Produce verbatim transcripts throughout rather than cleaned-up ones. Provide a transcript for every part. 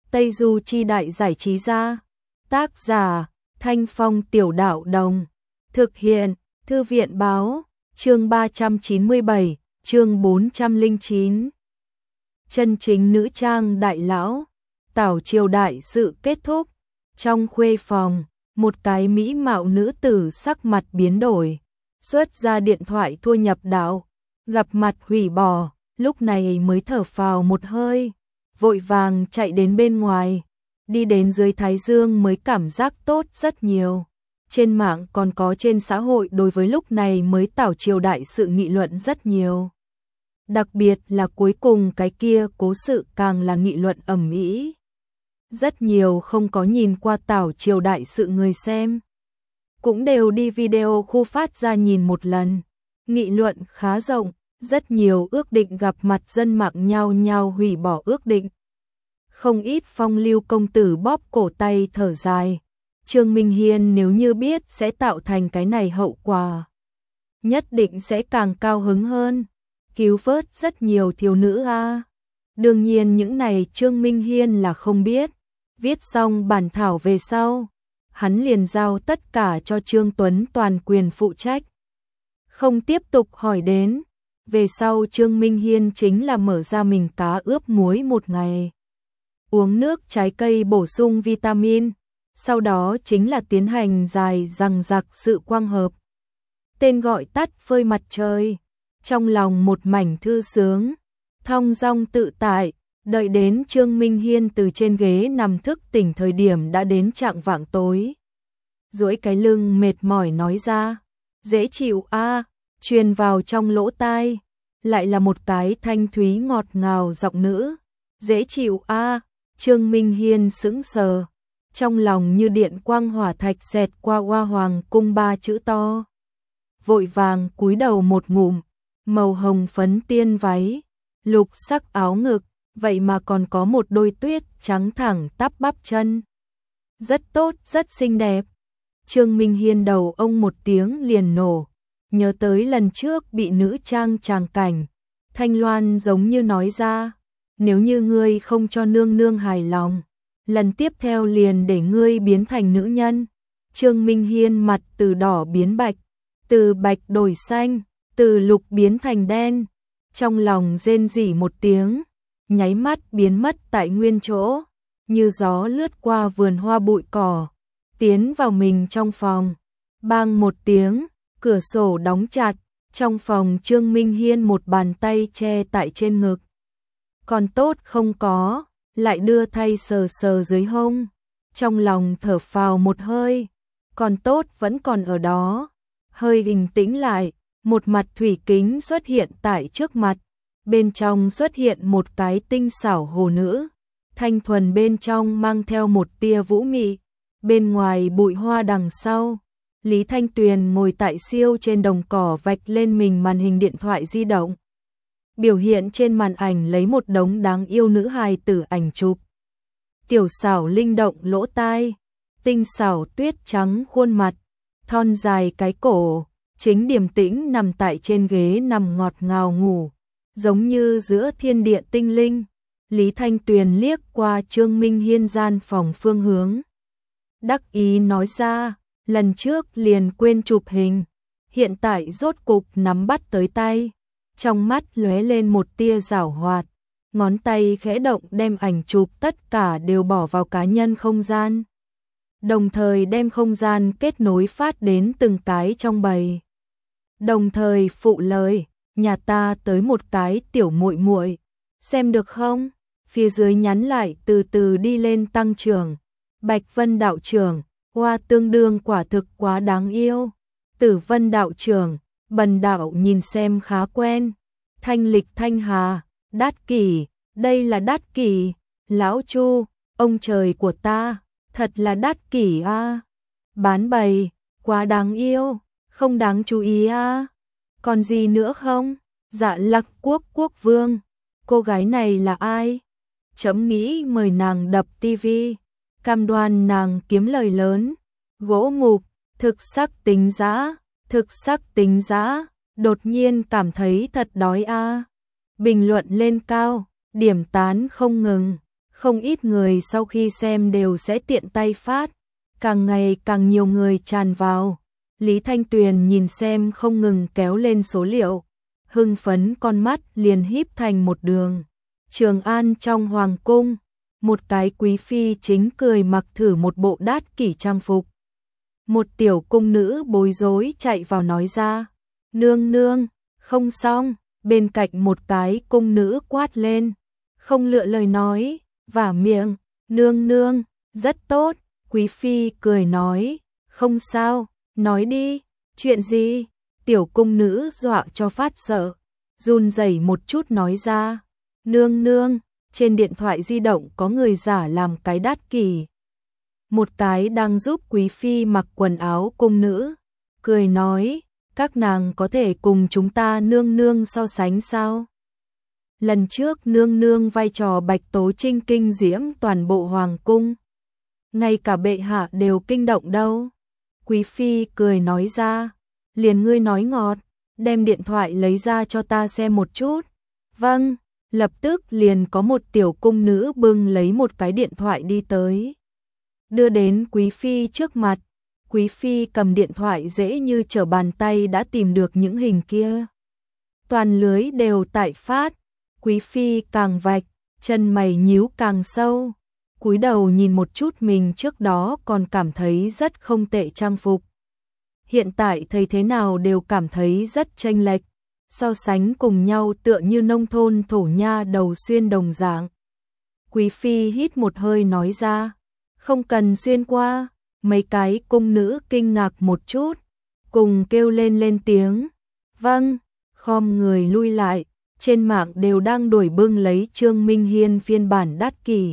Tây Du Chi Đại Giải Trí Gia. Tác giả Thanh Phong Tiểu Đạo Đồng. Thực hiện Thư viện Báo. Chương ba trăm chín mươi bảy, chương bốn trăm lẻ chín. Chân chính nữ trang đại lão. Tảo triều đại sự kết thúc. Trong khuê phòng, một cái mỹ mạo nữ tử sắc mặt biến đổi, xuất ra điện thoại thua nhập đạo, gặp mặt hủy bỏ, lúc này mới thở phào một hơi, vội vàng chạy đến bên ngoài, đi đến dưới thái dương mới cảm giác tốt rất nhiều. Trên mạng còn có trên xã hội đối với lúc này mới tảo triều đại sự nghị luận rất nhiều. Đặc biệt là cuối cùng cái kia cố sự càng là nghị luận ầm ĩ. Rất nhiều không có nhìn qua tảo triều đại sự người xem cũng đều đi video khu phát ra nhìn một lần. Nghị luận khá rộng, rất nhiều ước định gặp mặt dân mạng nhao nhao hủy bỏ ước định. Không ít phong lưu công tử bóp cổ tay thở dài. Trương Minh Hiên nếu như biết sẽ tạo thành cái này hậu quả, nhất định sẽ càng cao hứng hơn, cứu vớt rất nhiều thiếu nữ a. À. Đương nhiên những này Trương Minh Hiên là không biết. Viết xong bản thảo về sau, hắn liền giao tất cả cho Trương Tuấn toàn quyền phụ trách. Không tiếp tục hỏi đến, về sau Trương Minh Hiên chính là mở ra mình cá ướp muối một ngày. Uống nước trái cây bổ sung vitamin, sau đó chính là tiến hành dài dằng dặc sự quang hợp. Tên gọi tắt phơi mặt trời, trong lòng một mảnh thư sướng, thong dong tự tại. Đợi đến Trương Minh Hiên từ trên ghế nằm thức tỉnh thời điểm đã đến chạng vạng tối. Duỗi cái lưng mệt mỏi nói ra, dễ chịu a, à, truyền vào trong lỗ tai, lại là một cái thanh thúy ngọt ngào giọng nữ. Dễ chịu a, à, Trương Minh Hiên sững sờ, trong lòng như điện quang hỏa thạch xẹt qua Hoa Hoàng cung ba chữ to. Vội vàng cúi đầu một ngụm, màu hồng phấn tiên váy, lục sắc áo ngực. Vậy mà còn có một đôi tuyết trắng thẳng tắp bắp chân. Rất tốt, rất xinh đẹp. Trương Minh Hiên đầu ông một tiếng liền nổ. Nhớ tới lần trước bị nữ trang tràng cảnh. Thanh Loan giống như nói ra, nếu như ngươi không cho nương nương hài lòng, lần tiếp theo liền để ngươi biến thành nữ nhân. Trương Minh Hiên mặt từ đỏ biến bạch, từ bạch đổi xanh, từ lục biến thành đen. Trong lòng rên rỉ một tiếng, nháy mắt biến mất tại nguyên chỗ, như gió lướt qua vườn hoa bụi cỏ, tiến vào mình trong phòng. Bang một tiếng, cửa sổ đóng chặt, trong phòng Trương Minh Hiên một bàn tay che tại trên ngực. Còn tốt không có, lại đưa tay sờ sờ dưới hông, trong lòng thở phào một hơi, còn tốt vẫn còn ở đó. Hơi bình tĩnh lại, một mặt thủy kính xuất hiện tại trước mặt. Bên trong xuất hiện một cái tinh xảo hồ nữ, thanh thuần bên trong mang theo một tia vũ mị. Bên ngoài bụi hoa đằng sau, Lý Thanh Tuyền ngồi tại siêu trên đồng cỏ vạch lên mình màn hình điện thoại di động. Biểu hiện trên màn ảnh lấy một đống đáng yêu nữ hài tử ảnh chụp. Tiểu xảo linh động lỗ tai, tinh xảo tuyết trắng khuôn mặt, thon dài cái cổ, chính điềm tĩnh nằm tại trên ghế nằm ngọt ngào ngủ. Giống như giữa thiên địa tinh linh. Lý Thanh Tuyền liếc qua Trương Minh Hiên gian phòng phương hướng, đắc ý nói ra, lần trước liền quên chụp hình, hiện tại rốt cục nắm bắt tới tay. Trong mắt lóe lên một tia giảo hoạt, ngón tay khẽ động đem ảnh chụp tất cả đều bỏ vào cá nhân không gian, đồng thời đem không gian kết nối phát đến từng cái trong bầy. Đồng thời phụ lời, nhà ta tới một cái tiểu muội muội, xem được không? Phía dưới nhắn lại từ từ đi lên tăng trưởng. Bạch Vân đạo trưởng, hoa tương đương quả thực quá đáng yêu. Tử Vân đạo trưởng, bần đạo nhìn xem khá quen. Thanh Lịch Thanh Hà, Đát Kỷ, đây là Đát Kỷ. Lão Chu, ông trời của ta, thật là Đát Kỷ a. À. Bán bầy, quá đáng yêu, không đáng chú ý a. À. Còn gì nữa không? Dạ Lặc Quốc quốc vương, cô gái này là ai? Chấm nghĩ mời nàng đập tivi, cam đoan nàng kiếm lời lớn. Gỗ mục, thực sắc tính giá, thực sắc tính giá, đột nhiên cảm thấy thật đói a. À. Bình luận lên cao, điểm tán không ngừng, Không ít người sau khi xem đều sẽ tiện tay phát, càng ngày càng nhiều người tràn vào. Lý Thanh Tuyền nhìn xem không ngừng kéo lên số liệu, hưng phấn con mắt liền híp thành một đường. Trường An trong hoàng cung, một cái quý phi chính cười mặc thử một bộ đát kỷ trang phục. Một tiểu cung nữ bối rối chạy vào nói ra, nương nương, không xong, bên cạnh một cái cung nữ quát lên, không lựa lời nói, vả miệng, nương nương, rất tốt, quý phi cười nói, không sao, nói đi, chuyện gì, tiểu cung nữ dọa cho phát sợ, run rẩy một chút nói ra, nương nương, trên điện thoại di động có người giả làm cái đát kỷ. Một cái đang giúp quý phi mặc quần áo cung nữ, cười nói, các nàng có thể cùng chúng ta nương nương so sánh sao? Lần trước nương nương vai trò Bạch Tố Trinh kinh diễm toàn bộ hoàng cung, ngay cả bệ hạ đều kinh động đâu. Quý phi cười nói ra, liền ngươi nói ngọt, đem điện thoại lấy ra cho ta xem một chút. Vâng, lập tức liền có một tiểu cung nữ bưng lấy một cái điện thoại đi tới, đưa đến quý phi trước mặt. Quý phi cầm điện thoại dễ như trở bàn tay đã tìm được những hình kia. Toàn lưới đều tại phát, quý phi càng vạch, chân mày nhíu càng sâu, cúi đầu nhìn một chút mình trước đó còn cảm thấy rất không tệ trang phục. Hiện tại thấy thế nào đều cảm thấy rất chênh lệch, so sánh cùng nhau tựa như nông thôn thổ nha đầu xuyên đồng dạng. Quý phi hít một hơi nói ra, không cần xuyên qua. Mấy cái cung nữ kinh ngạc một chút, cùng kêu lên lên tiếng. Vâng, khom người lui lại, trên mạng đều đang đổi bưng lấy Trương Minh Hiên phiên bản đắt kỷ.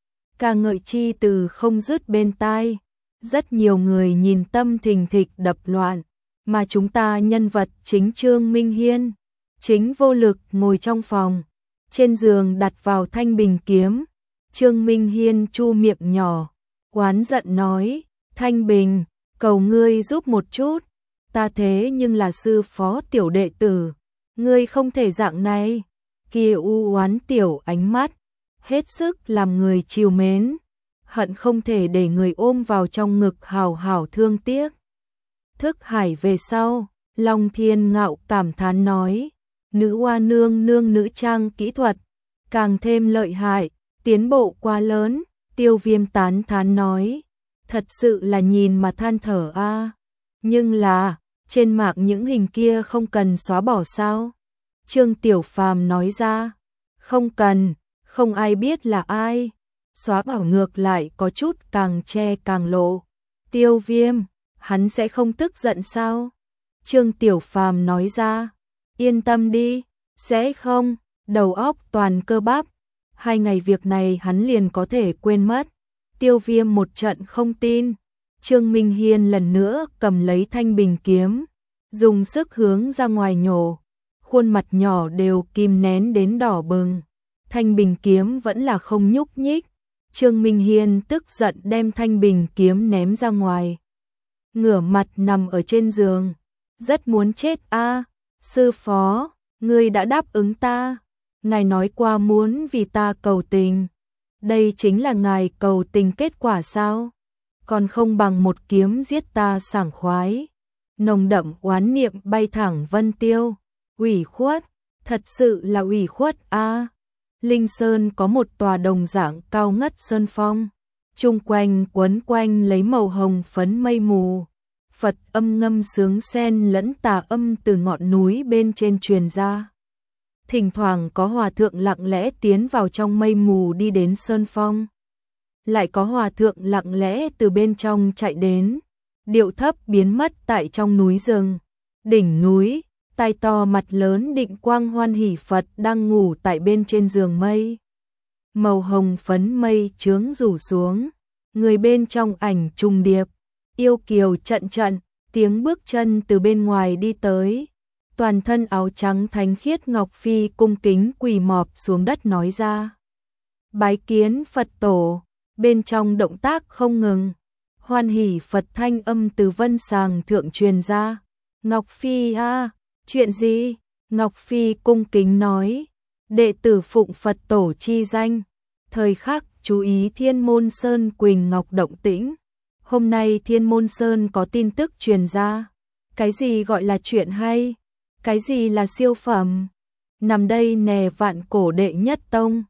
Ca ngợi chi từ không dứt bên tai, rất nhiều người nhìn tâm thình thịch đập loạn, mà chúng ta nhân vật chính Trương Minh Hiên, chính vô lực ngồi trong phòng, trên giường đặt vào thanh bình kiếm. Trương Minh Hiên chu miệng nhỏ, oán giận nói, Thanh Bình, cầu ngươi giúp một chút, ta thế nhưng là sư phó tiểu đệ tử, ngươi không thể dạng này. Kia u oán tiểu ánh mắt, hết sức làm người chiều mến, hận không thể để người ôm vào trong ngực hào hào thương tiếc. Thức hải về sau, Long Thiên Ngạo cảm thán nói, nữ hoa nương nương nữ trang kỹ thuật, càng thêm lợi hại, tiến bộ quá lớn. Tiêu Viêm tán thán nói, thật sự là nhìn mà than thở a. À. Nhưng là, trên mạng những hình kia không cần xóa bỏ sao? Trương Tiểu Phàm nói ra, không cần, không ai biết là ai. Xóa bỏ ngược lại có chút càng che càng lộ. Tiêu Viêm, hắn sẽ không tức giận sao? Trương Tiểu Phàm nói ra, yên tâm đi, sẽ không, đầu óc toàn cơ bắp. Hai ngày việc này hắn liền có thể quên mất. Tiêu Viêm một trận không tin. Trương Minh Hiên lần nữa cầm lấy thanh bình kiếm, dùng sức hướng ra ngoài nhổ, khuôn mặt nhỏ đều kìm nén đến đỏ bừng. Thanh bình kiếm vẫn là không nhúc nhích. Trương Minh Hiên tức giận đem thanh bình kiếm ném ra ngoài, ngửa mặt nằm ở trên giường, rất muốn chết a. À, sư phó, ngươi đã đáp ứng ta, ngài nói qua muốn vì ta cầu tình, đây chính là ngài cầu tình kết quả sao? Còn không bằng một kiếm giết ta sảng khoái. Nồng đậm oán niệm bay thẳng vân tiêu, ủy khuất, thật sự là ủy khuất a. À, Linh Sơn có một tòa đồng dạng cao ngất sơn phong, chung quanh quấn quanh lấy màu hồng phấn mây mù. Phật âm ngâm sướng xen lẫn tà âm từ ngọn núi bên trên truyền ra. Thỉnh thoảng có hòa thượng lặng lẽ tiến vào trong mây mù đi đến sơn phong. Lại có hòa thượng lặng lẽ từ bên trong chạy đến, điệu thấp biến mất tại trong núi rừng. Đỉnh núi, tai to mặt lớn Định Quang Hoan Hỷ Phật đang ngủ tại bên trên giường mây. Màu hồng phấn mây chướng rủ xuống, người bên trong ảnh trùng điệp, yêu kiều trận trận, tiếng bước chân từ bên ngoài đi tới. Toàn thân áo trắng thánh khiết Ngọc Phi cung kính quỳ mọp xuống đất nói ra, bái kiến Phật tổ. Bên trong động tác không ngừng, Hoan Hỷ Phật thanh âm từ vân sàng thượng truyền ra. Ngọc Phi a, à, chuyện gì? Ngọc Phi cung kính nói, đệ tử phụng Phật tổ chi danh, thời khắc chú ý Thiên Môn Sơn Quỳnh Ngọc động tĩnh. Hôm nay Thiên Môn Sơn có tin tức truyền ra. Cái gì gọi là chuyện hay? Cái gì là siêu phẩm? Nằm đây nè, vạn cổ đệ nhất tông.